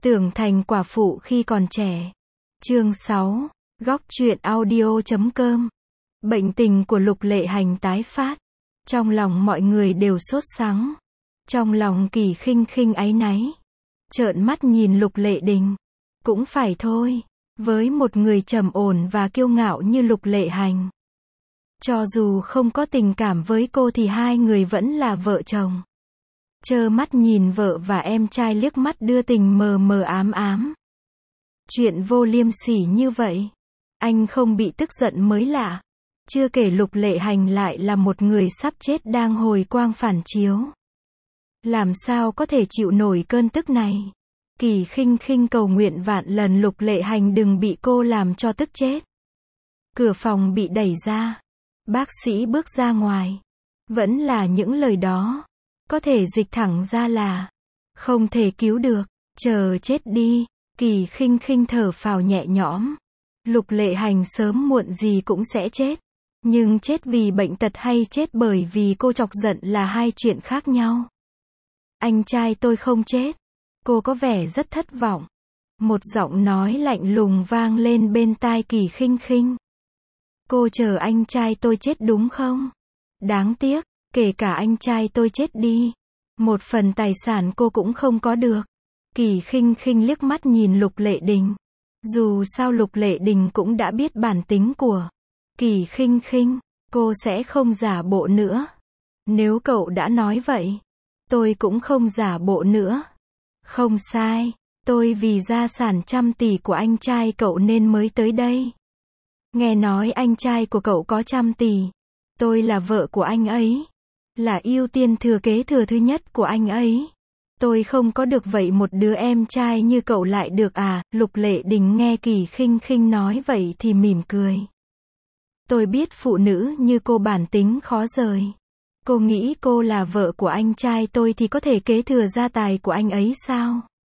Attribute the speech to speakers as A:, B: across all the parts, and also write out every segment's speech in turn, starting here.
A: Tưởng thành quả phụ khi còn trẻ. Chương 6. Góc truyện audio.com. Bệnh tình của Lục Lệ Hành tái phát. Trong lòng mọi người đều sốt sắng. Trong lòng Kỳ Khinh Khinh áy náy. Trợn mắt nhìn Lục Lệ Đình. Cũng phải thôi. Với một người trầm ổn và kiêu ngạo như Lục Lệ Hành. Cho dù không có tình cảm với cô thì hai người vẫn là vợ chồng. Trơ mắt nhìn vợ và em trai liếc mắt đưa tình mờ mờ ám ám. Chuyện vô liêm sỉ như vậy. Anh không bị tức giận mới lạ. Chưa kể Lục Lệ Hành lại là một người sắp chết đang hồi quang phản chiếu. Làm sao có thể chịu nổi cơn tức này. Kỳ Khinh Khinh cầu nguyện vạn lần Lục Lệ Hành đừng bị cô làm cho tức chết. Cửa phòng bị đẩy ra. Bác sĩ bước ra ngoài. Vẫn là những lời đó. Có thể dịch thẳng ra là không thể cứu được, chờ chết đi. Kỳ Khinh Khinh thở phào nhẹ nhõm. Lục Lệ Hành sớm muộn gì cũng sẽ chết. Nhưng chết vì bệnh tật hay chết bởi vì cô chọc giận là hai chuyện khác nhau. Anh trai tôi không chết. Cô có vẻ rất thất vọng. Một giọng nói lạnh lùng vang lên bên tai Kỳ Khinh Khinh. Cô chờ anh trai tôi chết đúng không? Đáng tiếc, kể cả anh trai tôi chết đi. Một phần tài sản cô cũng không có được. Kỳ Khinh Khinh liếc mắt nhìn Lục Lệ Đình. Dù sao Lục Lệ Đình cũng đã biết bản tính của Kỳ Khinh Khinh. Cô sẽ không giả bộ nữa. Nếu cậu đã nói vậy, tôi cũng không giả bộ nữa. Không sai, tôi vì gia sản trăm tỷ của anh trai cậu nên mới tới đây. Nghe nói anh trai của cậu có 100 tỷ. Tôi là vợ của anh ấy. Là ưu tiên thừa kế thừa thứ nhất của anh ấy. Tôi không có được vậy một đứa em trai như cậu lại được à? Lục Lệ Đình nghe Kỳ Khinh Khinh nói vậy thì mỉm cười. Tôi biết phụ nữ như cô bản tính khó rời. Cô nghĩ cô là vợ của anh trai tôi thì có thể kế thừa gia tài của anh ấy sao?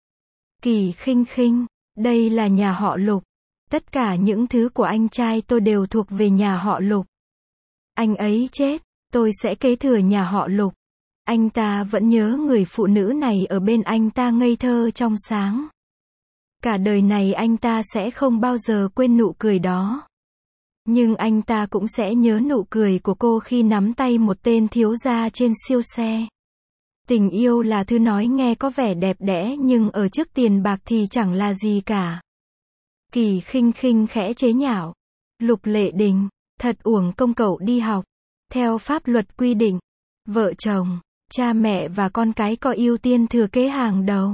A: Kỳ Khinh Khinh, đây là nhà họ Lục. Tất cả những thứ của anh trai tôi đều thuộc về nhà họ Lục. Anh ấy chết, tôi sẽ kế thừa nhà họ Lục. Anh ta vẫn nhớ người phụ nữ này ở bên anh ta ngây thơ trong sáng. Cả đời này anh ta sẽ không bao giờ quên nụ cười đó. Nhưng anh ta cũng sẽ nhớ nụ cười của cô khi nắm tay một tên thiếu gia trên siêu xe. Tình yêu là thứ nói nghe có vẻ đẹp đẽ nhưng ở trước tiền bạc thì chẳng là gì cả. Kỳ Khinh Khinh khẽ chế nhạo. Lục Lệ Đình, thật uổng công cậu đi học. Theo pháp luật quy định, vợ chồng, cha mẹ và con cái có ưu tiên thừa kế hàng đầu.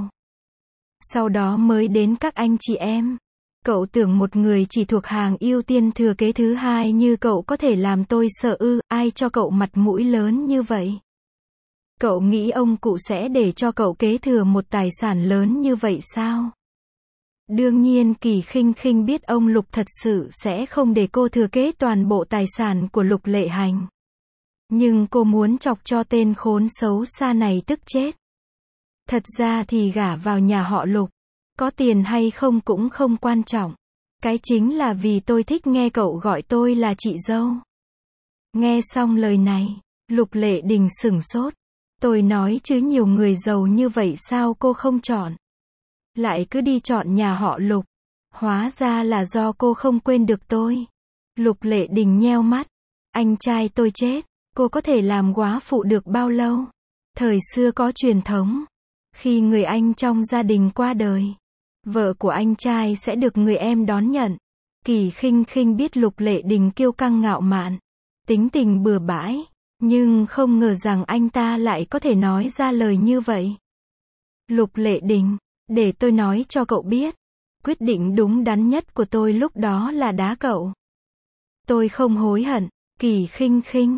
A: Sau đó mới đến các anh chị em. Cậu tưởng một người chỉ thuộc hàng ưu tiên thừa kế thứ hai như cậu có thể làm tôi sợ ư? Ai cho cậu mặt mũi lớn như vậy? Cậu nghĩ ông cụ sẽ để cho cậu kế thừa một tài sản lớn như vậy sao? Đương nhiên Kỳ Khinh Khinh biết ông Lục thật sự sẽ không để cô thừa kế toàn bộ tài sản của Lục Lệ Hành. Nhưng cô muốn chọc cho tên khốn xấu xa này tức chết. Thật ra thì gả vào nhà họ Lục, có tiền hay không cũng không quan trọng. Cái chính là vì tôi thích nghe cậu gọi tôi là chị dâu. Nghe xong lời này, Lục Lệ Đình sửng sốt. Tôi nói chứ nhiều người giàu như vậy sao cô không chọn? Lại cứ đi chọn nhà họ Lục. Hóa ra là do cô không quên được tôi. Lục Lệ Đình nheo mắt. Anh trai tôi chết. Cô có thể làm góa phụ được bao lâu? Thời xưa có truyền thống. Khi người anh trong gia đình qua đời, vợ của anh trai sẽ được người em đón nhận. Kỳ Khinh Khinh biết Lục Lệ Đình kiêu căng ngạo mạn, tính tình bừa bãi. Nhưng không ngờ rằng anh ta lại có thể nói ra lời như vậy. Lục Lệ Đình, để tôi nói cho cậu biết. Quyết định đúng đắn nhất của tôi lúc đó là đá cậu. Tôi không hối hận. Kỳ Khinh Khinh,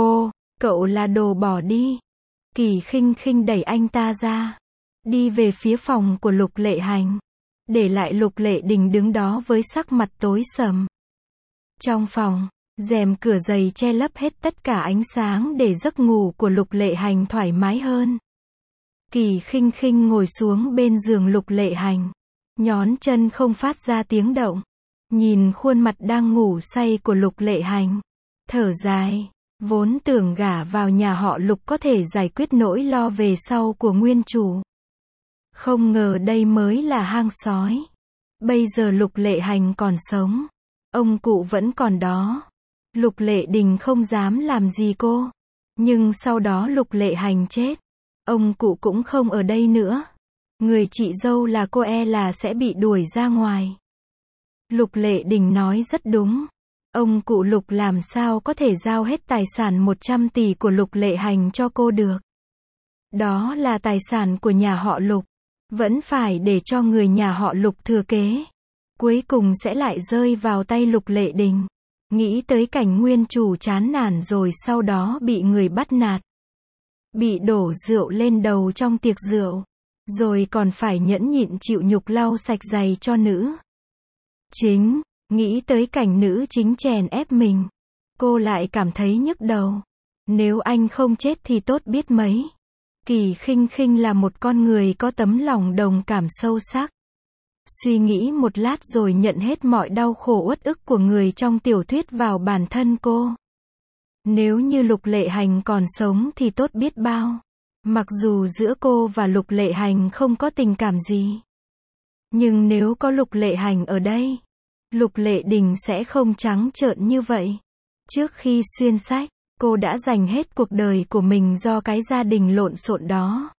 A: cậu là đồ bỏ đi. Kỳ Khinh Khinh đẩy anh ta ra. Đi về phía phòng của Lục Lệ Hành. Để lại Lục Lệ Đình đứng đó với sắc mặt tối sầm. Trong phòng, rèm cửa dày che lấp hết tất cả ánh sáng để giấc ngủ của Lục Lệ Hành thoải mái hơn. Kỳ Khinh Khinh ngồi xuống bên giường Lục Lệ Hành. Nhón chân không phát ra tiếng động. Nhìn khuôn mặt đang ngủ say của Lục Lệ Hành. Thở dài. Vốn tưởng gả vào nhà họ Lục có thể giải quyết nỗi lo về sau của nguyên chủ. Không ngờ đây mới là hang sói. Bây giờ Lục Lệ Hành còn sống. Ông cụ vẫn còn đó. Lục Lệ Đình không dám làm gì cô. Nhưng sau đó Lục Lệ Hành chết. Ông cụ cũng không ở đây nữa. Người chị dâu là cô là sẽ bị đuổi ra ngoài. Lục Lệ Đình nói rất đúng. Ông cụ Lục làm sao có thể giao hết tài sản 100 tỷ của Lục Lệ Hành cho cô được. Đó là tài sản của nhà họ Lục. Vẫn phải để cho người nhà họ Lục thừa kế. Cuối cùng sẽ lại rơi vào tay Lục Lệ Đình. Nghĩ tới cảnh nguyên chủ chán nản rồi sau đó bị người bắt nạt. Bị đổ rượu lên đầu trong tiệc rượu. Rồi còn phải nhẫn nhịn chịu nhục lau sạch giày cho nữ chính. Nghĩ tới cảnh nữ chính chèn ép mình. Cô lại cảm thấy nhức đầu. Nếu anh không chết thì tốt biết mấy. Kỳ Khinh Khinh là một con người có tấm lòng đồng cảm sâu sắc. Suy nghĩ một lát rồi nhận hết mọi đau khổ uất ức của người trong tiểu thuyết vào bản thân cô. Nếu như Lục Lệ Hành còn sống thì tốt biết bao. Mặc dù giữa cô và Lục Lệ Hành không có tình cảm gì. Nhưng nếu có Lục Lệ Hành ở đây, Lục Lệ Đình sẽ không trắng trợn như vậy. Trước khi xuyên sách, cô đã dành hết cuộc đời của mình do cái gia đình lộn xộn đó.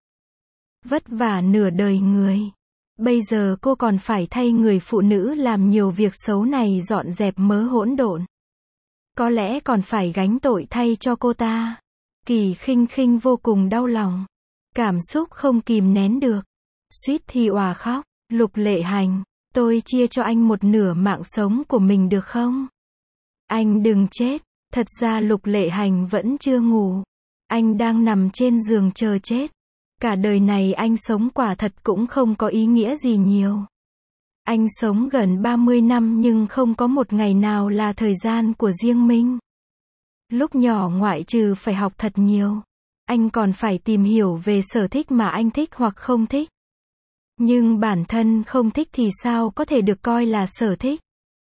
A: Vất vả nửa đời người. Bây giờ cô còn phải thay người phụ nữ làm nhiều việc xấu này dọn dẹp mớ hỗn độn. Có lẽ còn phải gánh tội thay cho cô ta. Kỳ Khinh Khinh vô cùng đau lòng. Cảm xúc không kìm nén được. Suýt thì òa khóc. Lục Lệ Hành, tôi chia cho anh một nửa mạng sống của mình được không? Anh đừng chết. Thật ra Lục Lệ Hành vẫn chưa ngủ. Anh đang nằm trên giường chờ chết. Cả đời này anh sống quả thật cũng không có ý nghĩa gì nhiều. Anh sống gần 30 năm nhưng không có một ngày nào là thời gian của riêng mình. Lúc nhỏ ngoại trừ phải học thật nhiều, anh còn phải tìm hiểu về sở thích mà anh thích hoặc không thích. Nhưng bản thân không thích thì sao có thể được coi là sở thích.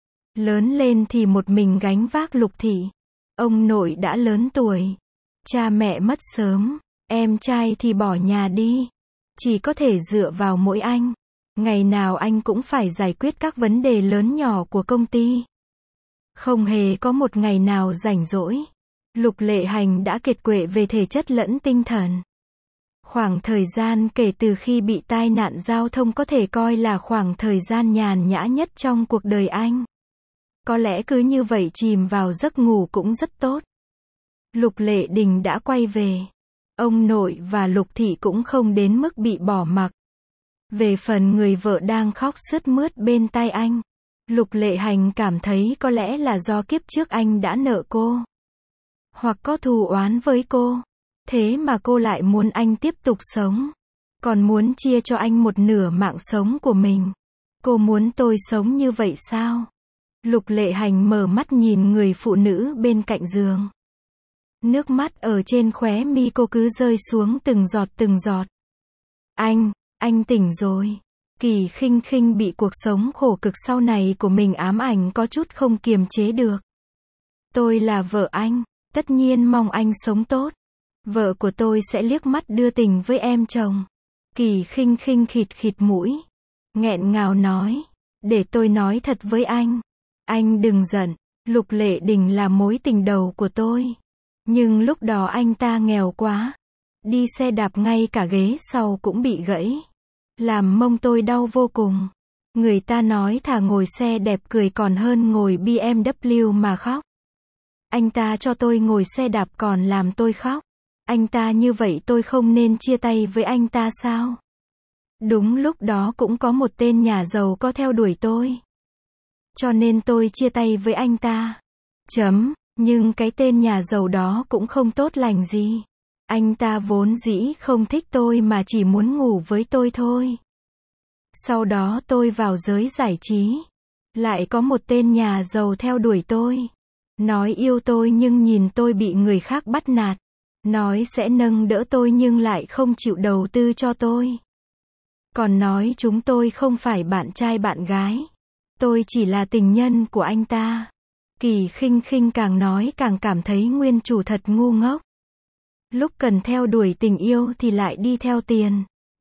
A: Lớn lên thì một mình gánh vác Lục thị. Ông nội đã lớn tuổi. Cha mẹ mất sớm. Em trai thì bỏ nhà đi. Chỉ có thể dựa vào mỗi anh. Ngày nào anh cũng phải giải quyết các vấn đề lớn nhỏ của công ty. Không hề có một ngày nào rảnh rỗi. Lục Lệ Hành đã kiệt quệ về thể chất lẫn tinh thần. Khoảng thời gian kể từ khi bị tai nạn giao thông có thể coi là khoảng thời gian nhàn nhã nhất trong cuộc đời anh. Có lẽ cứ như vậy chìm vào giấc ngủ cũng rất tốt. Lục Lệ Đình đã quay về. Ông nội và Lục thị cũng không đến mức bị bỏ mặc. Về phần người vợ đang khóc sướt mướt bên tai anh, Lục Lệ Hành cảm thấy có lẽ là do kiếp trước anh đã nợ cô. Hoặc có thù oán với cô. Thế mà cô lại muốn anh tiếp tục sống. Còn muốn chia cho anh một nửa mạng sống của mình. Cô muốn tôi sống như vậy sao? Lục Lệ Hành mở mắt nhìn người phụ nữ bên cạnh giường. Nước mắt ở trên khóe mi cô cứ rơi xuống từng giọt từng giọt. Anh tỉnh rồi. Kỳ Khinh Khinh bị cuộc sống khổ cực sau này của mình ám ảnh có chút không kiềm chế được. Tôi là vợ anh, tất nhiên mong anh sống tốt. Vợ của tôi sẽ liếc mắt đưa tình với em chồng. Kỳ Khinh Khinh khịt khịt mũi. Nghẹn ngào nói. Để tôi nói thật với anh. Anh đừng giận. Lục Lệ Đình là mối tình đầu của tôi. Nhưng lúc đó anh ta nghèo quá. Đi xe đạp ngay cả ghế sau cũng bị gãy. Làm mông tôi đau vô cùng. Người ta nói thà ngồi xe đẹp cười còn hơn ngồi BMW mà khóc. Anh ta cho tôi ngồi xe đạp còn làm tôi khóc. Anh ta như vậy tôi không nên chia tay với anh ta sao? Đúng lúc đó cũng có một tên nhà giàu có theo đuổi tôi. Cho nên tôi chia tay với anh ta. Nhưng cái tên nhà giàu đó cũng không tốt lành gì. Anh ta vốn dĩ không thích tôi mà chỉ muốn ngủ với tôi thôi. Sau đó tôi vào giới giải trí. Lại có một tên nhà giàu theo đuổi tôi. Nói yêu tôi nhưng nhìn tôi bị người khác bắt nạt. Nói sẽ nâng đỡ tôi nhưng lại không chịu đầu tư cho tôi. Còn nói chúng tôi không phải bạn trai bạn gái. Tôi chỉ là tình nhân của anh ta. Kỳ Khinh Khinh càng nói càng cảm thấy nguyên chủ thật ngu ngốc. Lúc cần theo đuổi tình yêu thì lại đi theo tiền.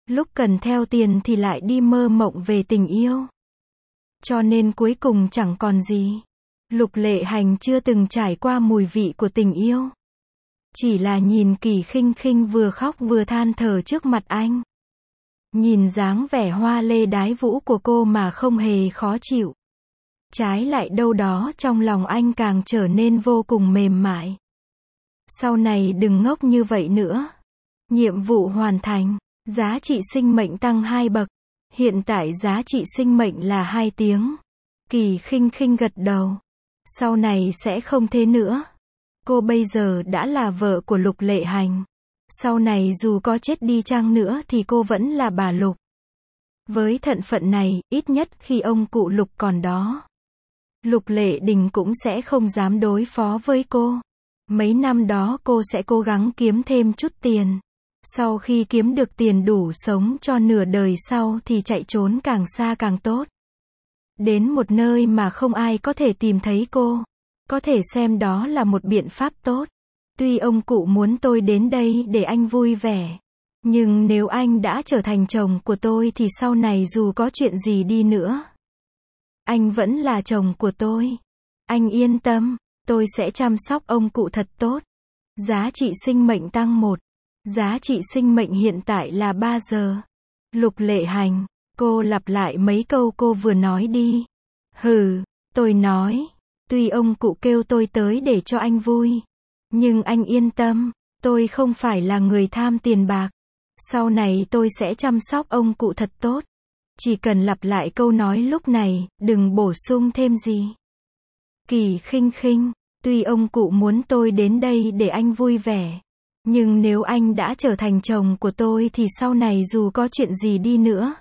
A: Lúc cần theo tiền thì lại đi mơ mộng về tình yêu. Cho nên cuối cùng chẳng còn gì. Lục Lệ Hành chưa từng trải qua mùi vị của tình yêu. Chỉ là nhìn Kỳ Khinh Khinh vừa khóc vừa than thở trước mặt anh. Nhìn dáng vẻ hoa lê đái vũ của cô mà không hề khó chịu. Trái lại đâu đó trong lòng anh càng trở nên vô cùng mềm mại. Sau này đừng ngốc như vậy nữa. Nhiệm vụ hoàn thành. Giá trị sinh mệnh tăng 2 bậc. Hiện tại giá trị sinh mệnh là 2 tiếng. Kỳ Khinh Khinh gật đầu. Sau này sẽ không thế nữa. Cô bây giờ đã là vợ của Lục Lệ Hành. Sau này dù có chết đi chăng nữa thì cô vẫn là bà Lục. Với thân phận này, ít nhất khi ông cụ Lục còn đó, Lục Lệ Đình cũng sẽ không dám đối phó với cô. Mấy năm đó cô sẽ cố gắng kiếm thêm chút tiền. Sau khi kiếm được tiền đủ sống cho nửa đời sau thì chạy trốn càng xa càng tốt. Đến một nơi mà không ai có thể tìm thấy cô. Có thể xem đó là một biện pháp tốt. Tuy ông cụ muốn tôi đến đây để anh vui vẻ. Nhưng nếu anh đã trở thành chồng của tôi thì sau này dù có chuyện gì đi nữa, anh vẫn là chồng của tôi. Anh yên tâm, tôi sẽ chăm sóc ông cụ thật tốt. Giá trị sinh mệnh tăng 1. Giá trị sinh mệnh hiện tại là 3 giờ. Lục Lệ Hành, cô lặp lại mấy câu cô vừa nói đi. Hừ, tôi nói, tuy ông cụ kêu tôi tới để cho anh vui, nhưng anh yên tâm, tôi không phải là người tham tiền bạc. Sau này tôi sẽ chăm sóc ông cụ thật tốt. Chỉ cần lặp lại câu nói lúc này, đừng bổ sung thêm gì. Kỳ Khinh Khinh, tuy ông cụ muốn tôi đến đây để anh vui vẻ, nhưng nếu anh đã trở thành chồng của tôi thì sau này dù có chuyện gì đi nữa,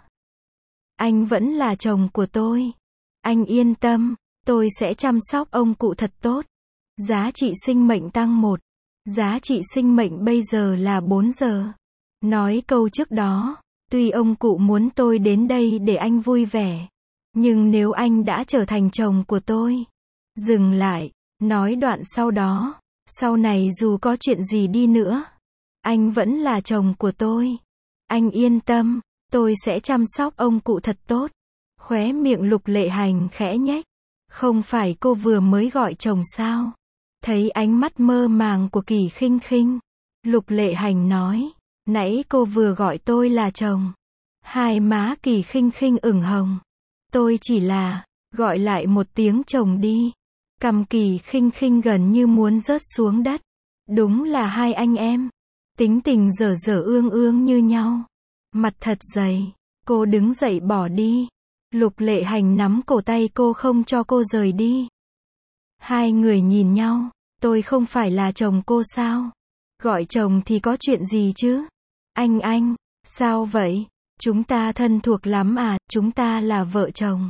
A: anh vẫn là chồng của tôi. Anh yên tâm, tôi sẽ chăm sóc ông cụ thật tốt. Giá trị sinh mệnh tăng 1. Giá trị sinh mệnh bây giờ là 4 giờ. Nói câu trước đó, tuy ông cụ muốn tôi đến đây để anh vui vẻ, nhưng nếu anh đã trở thành chồng của tôi. Dừng lại, nói đoạn sau đó, sau này dù có chuyện gì đi nữa, anh vẫn là chồng của tôi. Anh yên tâm, tôi sẽ chăm sóc ông cụ thật tốt. Khóe miệng Lục Lệ Hành khẽ nhếch. Không phải cô vừa mới gọi chồng sao? Thấy ánh mắt mơ màng của Kỳ Khinh Khinh, Lục Lệ Hành nói, nãy cô vừa gọi tôi là chồng. Hai má Kỳ Khinh Khinh ửng hồng. Tôi chỉ là, gọi lại một tiếng chồng đi. Cằm Kỳ Khinh Khinh gần như muốn rớt xuống đất. Đúng là hai anh em. Tính tình dở dở ương ương như nhau. Mặt thật dày. Cô đứng dậy bỏ đi. Lục Lệ Hành nắm cổ tay cô không cho cô rời đi. Hai người nhìn nhau. Tôi không phải là chồng cô sao? Gọi chồng thì có chuyện gì chứ? Anh, sao vậy? Chúng ta thân thuộc lắm à, chúng ta là vợ chồng.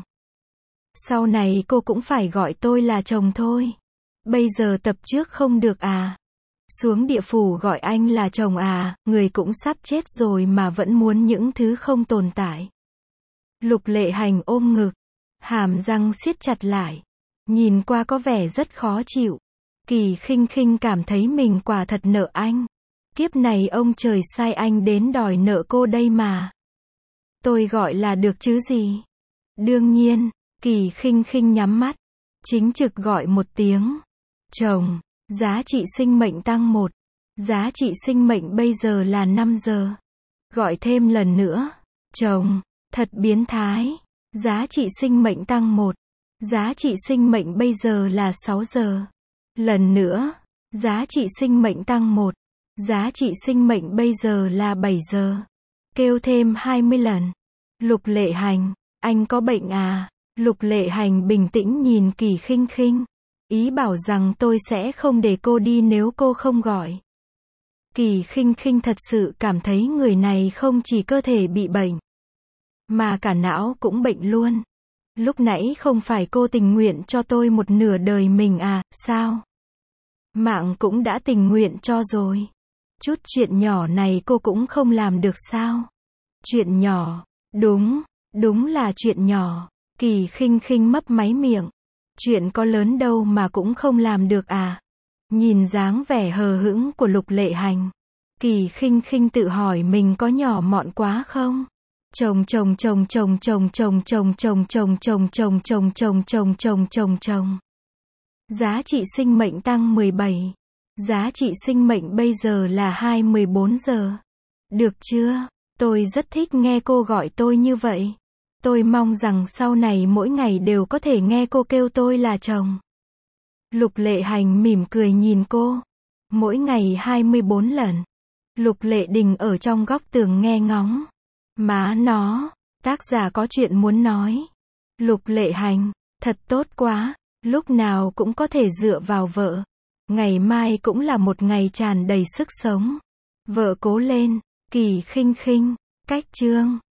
A: Sau này cô cũng phải gọi tôi là chồng thôi. Bây giờ tập trước không được à? Xuống địa phủ gọi anh là chồng à, người cũng sắp chết rồi mà vẫn muốn những thứ không tồn tại. Lục Lệ Hành ôm ngực, hàm răng siết chặt lại, nhìn qua có vẻ rất khó chịu. Kỳ Khinh Khinh cảm thấy mình quả thật nợ anh. Kiếp này ông trời sai anh đến đòi nợ cô đây mà. Tôi gọi là được chứ gì? Đương nhiên, Kỳ Khinh Khinh nhắm mắt, chính trực gọi một tiếng. Chồng, giá trị sinh mệnh tăng 1. Giá trị sinh mệnh bây giờ là 5 giờ. Gọi thêm lần nữa. Chồng, thật biến thái. Giá trị sinh mệnh tăng 1. Giá trị sinh mệnh bây giờ là 6 giờ. Lần nữa. Giá trị sinh mệnh tăng 1. Giá trị sinh mệnh bây giờ là 7 giờ. Kêu thêm 20 lần. Lục Lệ Hành, anh có bệnh à? Lục Lệ Hành bình tĩnh nhìn Kỳ Khinh Khinh. Ý bảo rằng tôi sẽ không để cô đi nếu cô không gọi. Kỳ Khinh Khinh thật sự cảm thấy người này không chỉ cơ thể bị bệnh, mà cả não cũng bệnh luôn. Lúc nãy không phải cô tình nguyện cho tôi một nửa đời mình à, sao? Mạng cũng đã tình nguyện cho rồi. Chút chuyện nhỏ này cô cũng không làm được sao? Chuyện nhỏ, đúng là chuyện nhỏ. Kỳ Khinh Khinh mấp máy miệng. Chuyện có lớn đâu mà cũng không làm được à? Nhìn dáng vẻ hờ hững của Lục Lệ Hành, Kỳ Khinh Khinh tự hỏi mình có nhỏ mọn quá không? Chồng chồng chồng chồng chồng chồng chồng chồng chồng chồng chồng chồng chồng chồng chồng chồng chồng. Giá trị sinh mệnh tăng 17. Giá trị sinh mệnh bây giờ là 2:14 giờ. Được chưa? Tôi rất thích nghe cô gọi tôi như vậy. Tôi mong rằng sau này mỗi ngày đều có thể nghe cô kêu tôi là chồng. Lục Lệ Hành mỉm cười nhìn cô. Mỗi ngày 24 lần. Lục Lệ Đình ở trong góc tường nghe ngóng. Má nó, tác giả có chuyện muốn nói. Lục Lệ Hành, thật tốt quá, lúc nào cũng có thể dựa vào vợ. Ngày mai cũng là một ngày tràn đầy sức sống. Vợ cố lên, Kỳ Khinh Khinh, cách chương.